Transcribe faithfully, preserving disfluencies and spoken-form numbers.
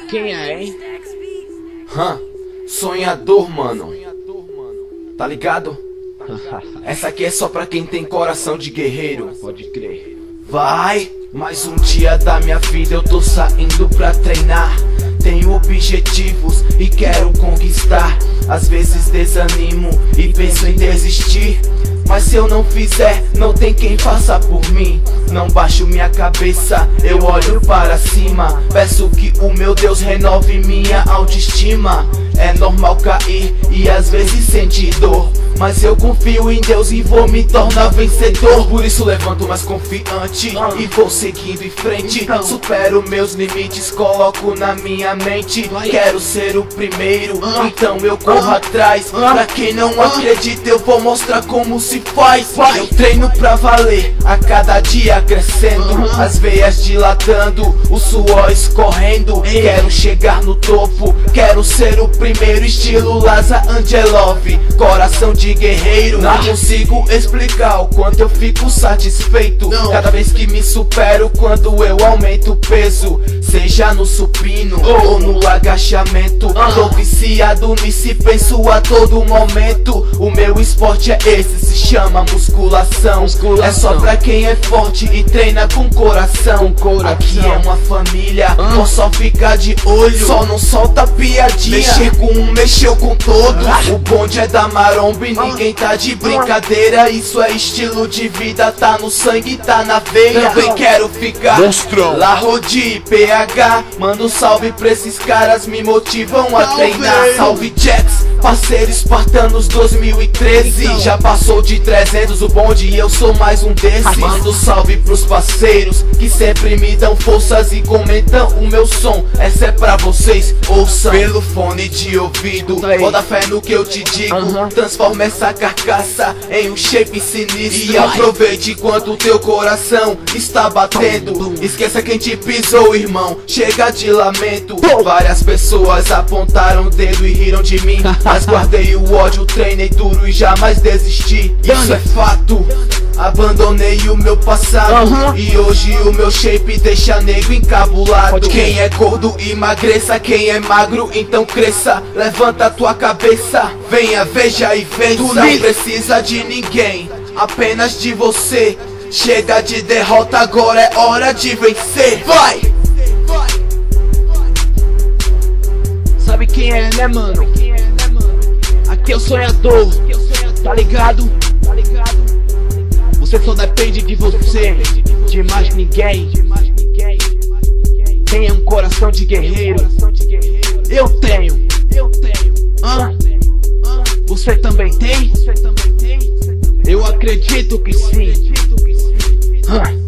quem é, hein? Hã? Sonhador, mano. Tá ligado? Essa aqui é só pra quem tem coração de guerreiro. Pode crer. Vai! Mais um dia da minha vida eu tô saindo pra treinar. Tenho objetivos e quero conquistar. Às vezes desanimo e penso em desistir, mas se eu não fizer, não tem quem faça por mim. Não baixo minha cabeça, eu olho para cima. Peço que o meu Deus renove minha autoestima. É normal cair e às vezes sentir dor, mas eu confio em Deus e vou me tornar vencedor. Por isso levanto mais confiante e vou seguindo em frente. Supero meus limites, coloco na minha mente. Quero ser o primeiro, então eu corro atrás. Pra quem não acredita eu vou mostrar como se faz. Eu treino pra valer, a cada dia crescendo, as veias dilatando, o suor escorrendo. Quero chegar no topo, quero ser o primeiro, estilo Laza Angelov, coração de guerreiro. Não consigo explicar o quanto eu fico satisfeito cada vez que me supero, quando eu aumento o peso, seja no supino ou no agachamento. Tô viciado nisso e penso a todo momento. O meu esporte é esse, se chama musculação. É só pra quem é forte e treina com coração. Aqui é uma família, vou só ficar de olho, só não solta piadinha. Mexer com um, mexeu com todos. O bonde é da maromba e ninguém tá de brincadeira. Isso é estilo de vida, tá no sangue, tá na veia. Também quero ficar La Rodi, P H. Manda um salve pra esses caras, me motivam a treinar. Salve Jax, parceiro espartanos dois mil e treze. Já passou de trezentos o bonde e eu sou mais um desses. Manda um salve pros parceiros que sempre me dão forças e comentam o meu som. Essa é pra vocês, ouçam pelo fone de ouvido. Bota fé no que eu te digo, transforma essa carcaça em um shape sinistro. E aproveite enquanto teu coração está batendo. Esqueça quem te pisou, irmão, chega de lamento. Várias pessoas apontaram o dedo e riram de mim, mas guardei o ódio, treinei duro e jamais desisti. Isso é fato, abandonei o meu passado e hoje o meu shape deixa nego encabulado. Quem é gordo emagreça, quem é magro então cresça. Levanta a tua cabeça, venha, veja e vença. Tu não precisa de ninguém, apenas de você. Chega de derrota, agora é hora de vencer. Vai! Sabe quem é, né, mano? Aqui é o sonhador, tá ligado? Você só depende de você, de mais ninguém. Tenha um coração de guerreiro. Eu tenho. Hã? Você também tem? Eu acredito que sim. Hã?